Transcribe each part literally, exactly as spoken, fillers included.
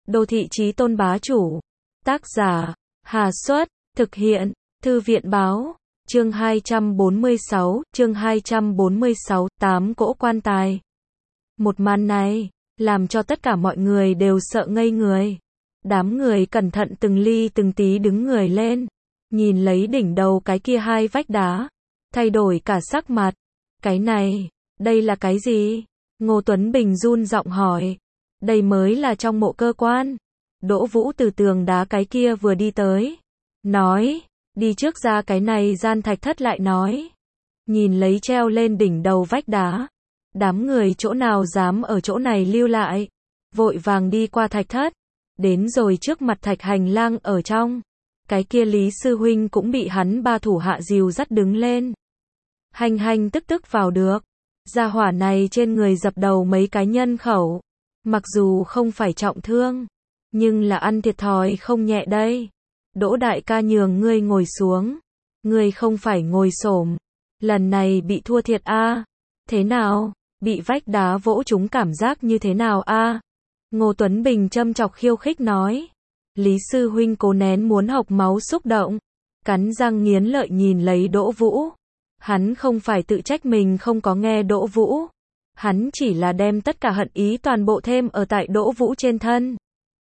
Đô thị chí tôn bá chủ. Tác giả, Hà Xuất, thực hiện, Thư viện Báo, chương hai trăm bốn mươi sáu, chương hai trăm bốn mươi sáu, tám cỗ quan tài. Một màn này, làm cho tất cả mọi người đều sợ ngây người. Đám người cẩn thận từng ly từng tí đứng người lên, nhìn lấy đỉnh đầu cái kia hai vách đá, thay đổi cả sắc mặt. Cái này, đây là cái gì? Ngô Tuấn Bình run giọng hỏi. Đây mới là trong mộ cơ quan. Đỗ Vũ từ tường đá cái kia vừa đi tới, nói, đi trước ra cái này gian thạch thất lại nói. Nhìn lấy treo lên đỉnh đầu vách đá, đám người chỗ nào dám ở chỗ này lưu lại, vội vàng đi qua thạch thất, đến rồi trước mặt thạch hành lang ở trong. Cái kia Lý Sư Huynh cũng bị hắn ba thủ hạ dìu dắt đứng lên. Hành hành tức tức vào được. Gia hỏa này trên người dập đầu mấy cái nhân khẩu. Mặc dù không phải trọng thương, nhưng là ăn thiệt thòi không nhẹ đây. Đỗ đại ca nhường ngươi ngồi xuống. Ngươi không phải ngồi xổm. Lần này bị thua thiệt a à? Thế nào? Bị vách đá vỗ trúng cảm giác như thế nào a à? Ngô Tuấn Bình châm chọc khiêu khích nói. Lý Sư Huynh cố nén muốn hộc máu xúc động, cắn răng nghiến lợi nhìn lấy Đỗ Vũ. Hắn không phải tự trách mình không có nghe Đỗ Vũ. Hắn chỉ là đem tất cả hận ý toàn bộ thêm ở tại Đỗ Vũ trên thân.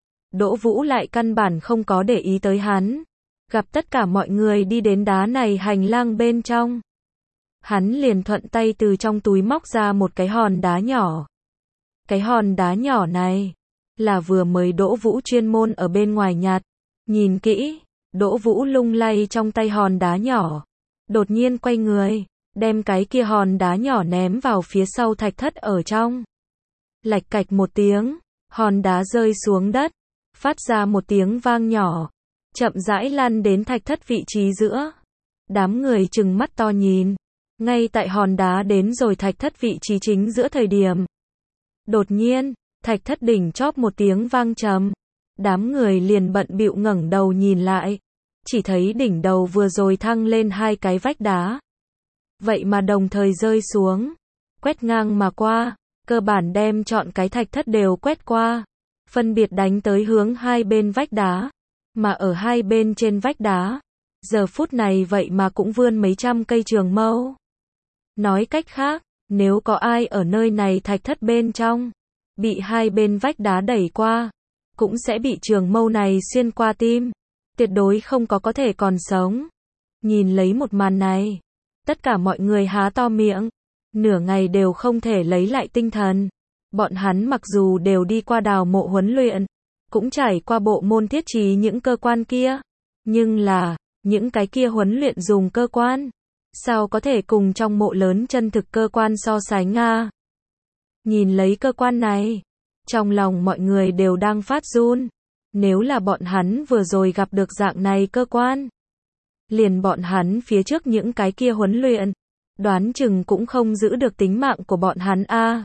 Đỗ Vũ lại căn bản không có để ý tới hắn. Gặp tất cả mọi người đi đến đá này hành lang bên trong, hắn liền thuận tay từ trong túi móc ra một cái hòn đá nhỏ. Cái hòn đá nhỏ này là vừa mới Đỗ Vũ chuyên môn ở bên ngoài nhặt. Nhìn kỹ, Đỗ Vũ lung lay trong tay hòn đá nhỏ, đột nhiên quay người, đem cái kia hòn đá nhỏ ném vào phía sau thạch thất ở trong. Lạch cạch một tiếng, hòn đá rơi xuống đất, phát ra một tiếng vang nhỏ, chậm rãi lăn đến thạch thất vị trí giữa. Đám người trừng mắt to nhìn, ngay tại hòn đá đến rồi thạch thất vị trí chính giữa thời điểm. Đột nhiên, thạch thất đỉnh chóp một tiếng vang trầm. Đám người liền bận bịu ngẩng đầu nhìn lại, chỉ thấy đỉnh đầu vừa rồi thăng lên hai cái vách đá. Vậy mà đồng thời rơi xuống, quét ngang mà qua, cơ bản đem chọn cái thạch thất đều quét qua, phân biệt đánh tới hướng hai bên vách đá, mà ở hai bên trên vách đá, giờ phút này vậy mà cũng vươn mấy trăm cây trường mâu. Nói cách khác, nếu có ai ở nơi này thạch thất bên trong, bị hai bên vách đá đẩy qua, cũng sẽ bị trường mâu này xuyên qua tim, tuyệt đối không có có thể còn sống. Nhìn lấy một màn này, tất cả mọi người há to miệng, nửa ngày đều không thể lấy lại tinh thần. Bọn hắn mặc dù đều đi qua đào mộ huấn luyện, cũng trải qua bộ môn thiết trí những cơ quan kia, nhưng là, những cái kia huấn luyện dùng cơ quan, sao có thể cùng trong mộ lớn chân thực cơ quan so sánh a? Nhìn lấy cơ quan này, trong lòng mọi người đều đang phát run. Nếu là bọn hắn vừa rồi gặp được dạng này cơ quan, liền bọn hắn phía trước những cái kia huấn luyện, đoán chừng cũng không giữ được tính mạng của bọn hắn a.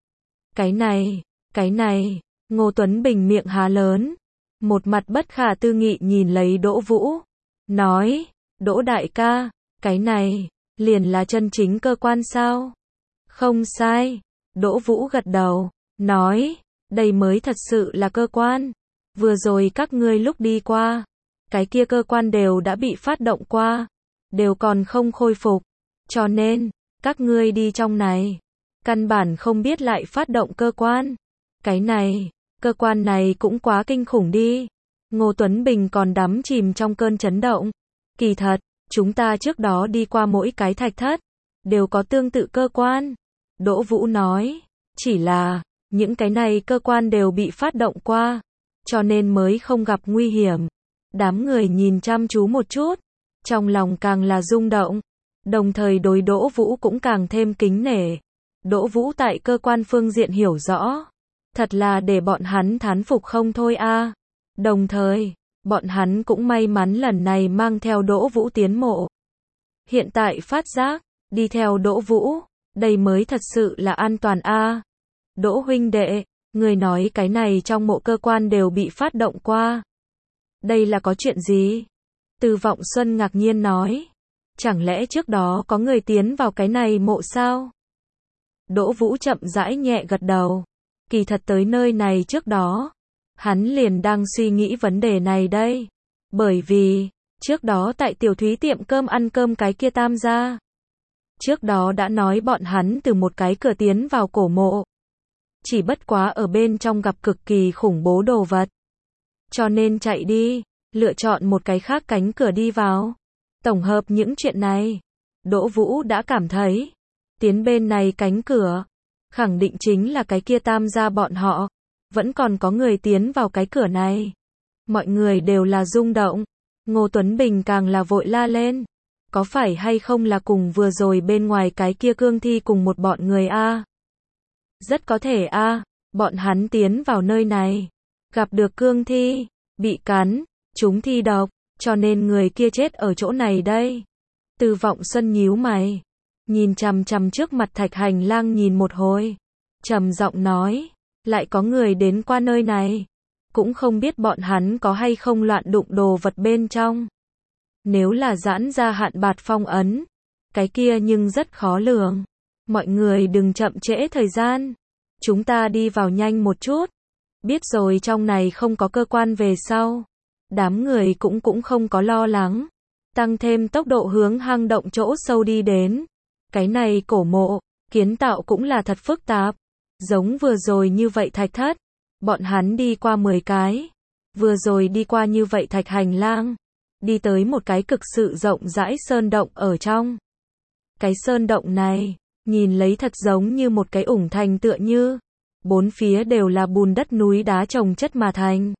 Cái này, cái này, Ngô Tuấn Bình miệng há lớn, một mặt bất khả tư nghị nhìn lấy Đỗ Vũ, nói, Đỗ đại ca, cái này, liền là chân chính cơ quan sao? Không sai. Đỗ Vũ gật đầu, nói, đây mới thật sự là cơ quan. Vừa rồi các ngươi lúc đi qua, cái kia cơ quan đều đã bị phát động qua, đều còn không khôi phục, cho nên, các ngươi đi trong này, căn bản không biết lại phát động cơ quan. Cái này, cơ quan này cũng quá kinh khủng đi. Ngô Tuấn Bình còn đắm chìm trong cơn chấn động. Kỳ thật, chúng ta trước đó đi qua mỗi cái thạch thất, đều có tương tự cơ quan. Đỗ Vũ nói, chỉ là, những cái này cơ quan đều bị phát động qua, cho nên mới không gặp nguy hiểm. Đám người nhìn chăm chú một chút, trong lòng càng là rung động, đồng thời đối Đỗ Vũ cũng càng thêm kính nể. Đỗ Vũ tại cơ quan phương diện hiểu rõ, thật là để bọn hắn thán phục không thôi a. Đồng thời, bọn hắn cũng may mắn lần này mang theo Đỗ Vũ tiến mộ. Hiện tại phát giác, đi theo Đỗ Vũ, đây mới thật sự là an toàn a. Đỗ huynh đệ, người nói cái này trong mộ cơ quan đều bị phát động qua. Đây là có chuyện gì? Từ Vọng Xuân ngạc nhiên nói. Chẳng lẽ trước đó có người tiến vào cái này mộ sao? Đỗ Vũ chậm rãi nhẹ gật đầu. Kỳ thật tới nơi này trước đó, Hắn liền đang suy nghĩ vấn đề này đây. Bởi vì, trước đó tại Tiểu Thúy tiệm cơm ăn cơm cái kia tam gia. Trước đó đã nói bọn hắn từ một cái cửa tiến vào cổ mộ. Chỉ bất quá ở bên trong gặp cực kỳ khủng bố đồ vật. Cho nên chạy đi, lựa chọn một cái khác cánh cửa đi vào. Tổng hợp những chuyện này, Đỗ Vũ đã cảm thấy, tiến bên này cánh cửa, khẳng định chính là cái kia tam gia bọn họ. Vẫn còn có người tiến vào cái cửa này. Mọi người đều là rung động. Ngô Tuấn Bình càng là vội la lên. Có phải hay không là cùng vừa rồi bên ngoài cái kia cương thi cùng một bọn người a? Rất có thể a, bọn hắn tiến vào nơi này, gặp được cương thi, bị cắn, chúng thi độc, cho nên người kia chết ở chỗ này đây. Từ Vọng Xuân nhíu mày, nhìn chằm chằm trước mặt thạch hành lang nhìn một hồi, trầm giọng nói, lại có người đến qua nơi này, cũng không biết bọn hắn có hay không loạn đụng đồ vật bên trong. Nếu là giãn ra hạn bạt phong ấn, cái kia nhưng rất khó lường. Mọi người đừng chậm trễ thời gian, chúng ta đi vào nhanh một chút. Biết rồi trong này không có cơ quan về sau, đám người cũng cũng không có lo lắng, tăng thêm tốc độ hướng hang động chỗ sâu đi đến. Cái này cổ mộ, kiến tạo cũng là thật phức tạp, giống vừa rồi như vậy thạch thất, bọn hắn đi qua mười cái, vừa rồi đi qua như vậy thạch hành lang, đi tới một cái cực sự rộng rãi sơn động ở trong. Cái sơn động này, nhìn lấy thật giống như một cái ủng thành tựa như, bốn phía đều là bùn đất núi đá chồng chất mà thành.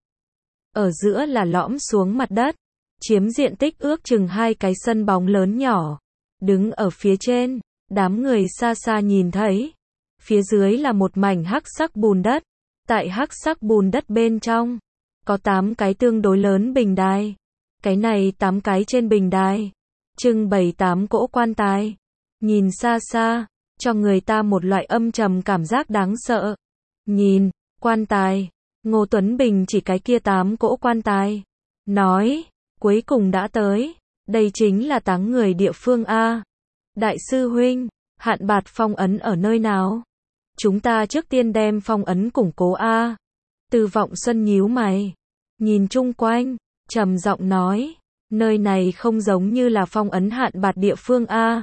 Ở giữa là lõm xuống mặt đất, chiếm diện tích ước chừng hai cái sân bóng lớn nhỏ. Đứng ở phía trên, đám người xa xa nhìn thấy, phía dưới là một mảnh hắc sắc bùn đất. Tại hắc sắc bùn đất bên trong, có tám cái tương đối lớn bình đài. Cái này tám cái trên bình đài, trưng bày tám cỗ quan tài. Nhìn xa xa, cho người ta một loại âm trầm cảm giác đáng sợ. Nhìn, quan tài, Ngô Tuấn Bình chỉ cái kia tám cỗ quan tài. Nói, cuối cùng đã tới, đây chính là táng người địa phương A. Đại sư huynh, hạn bạt phong ấn ở nơi nào? Chúng ta trước tiên đem phong ấn củng cố A. Từ Vọng Xuân nhíu mày, nhìn chung quanh, trầm giọng nói, nơi này không giống như là phong ấn hạn bạt địa phương A.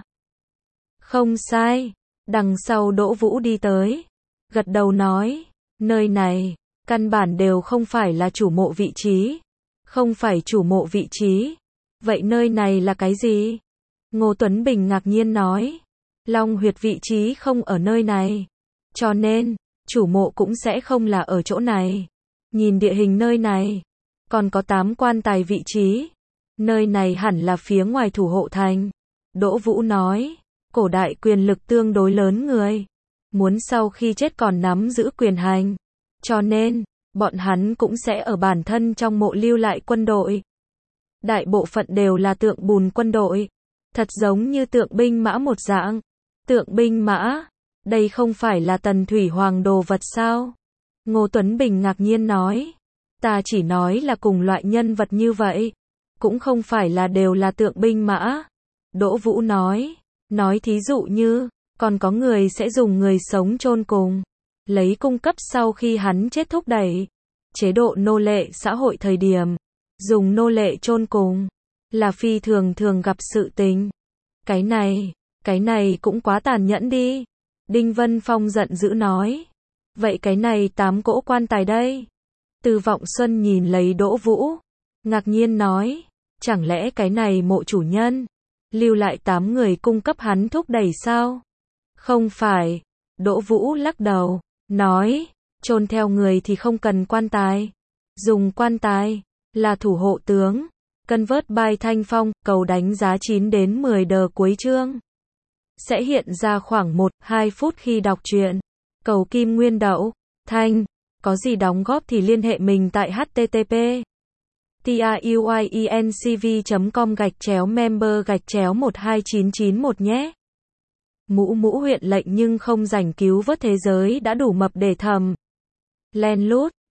Không sai, đằng sau Đỗ Vũ đi tới, gật đầu nói, nơi này, căn bản đều không phải là chủ mộ vị trí, không phải chủ mộ vị trí, vậy nơi này là cái gì? Ngô Tuấn Bình ngạc nhiên nói, Long huyệt vị trí không ở nơi này, cho nên, chủ mộ cũng sẽ không là ở chỗ này. Nhìn địa hình nơi này, còn có tám quan tài vị trí, nơi này hẳn là phía ngoài thủ hộ thành. Đỗ Vũ nói, cổ đại quyền lực tương đối lớn người, muốn sau khi chết còn nắm giữ quyền hành, cho nên, bọn hắn cũng sẽ ở bản thân trong mộ lưu lại quân đội. Đại bộ phận đều là tượng bùn quân đội, thật giống như tượng binh mã một dạng. Tượng binh mã, đây không phải là Tần Thủy Hoàng đồ vật sao? Ngô Tuấn Bình ngạc nhiên nói, ta chỉ nói là cùng loại nhân vật như vậy, cũng không phải là đều là tượng binh mã. Đỗ Vũ nói, nói thí dụ như, còn có người sẽ dùng người sống chôn cùng, lấy cung cấp sau khi hắn chết thúc đẩy. Chế độ nô lệ xã hội thời điểm, dùng nô lệ chôn cùng, là phi thường thường gặp sự tình. Cái này, cái này cũng quá tàn nhẫn đi. Đinh Vân Phong giận dữ nói, vậy cái này tám cỗ quan tài đây? Từ Vọng Xuân nhìn lấy Đỗ Vũ, ngạc nhiên nói, chẳng lẽ cái này mộ chủ nhân, lưu lại tám người cung cấp hắn thúc đẩy sao? Không phải, Đỗ Vũ lắc đầu, nói, chôn theo người thì không cần quan tài, dùng quan tài, là thủ hộ tướng. Cân vớt bài Thanh Phong, cầu đánh giá chín đến mười đờ cuối chương. Sẽ hiện ra khoảng một đến hai phút khi đọc truyện. Cầu Kim Nguyên Đậu, Thanh, có gì đóng góp thì liên hệ mình tại h t t p truyencv chấm com gạch chéo member gạch chéo một hai chín chín một nhé. Mũ mũ huyện lệnh nhưng không rảnh cứu vớt thế giới đã đủ mập để thầm. Len lút.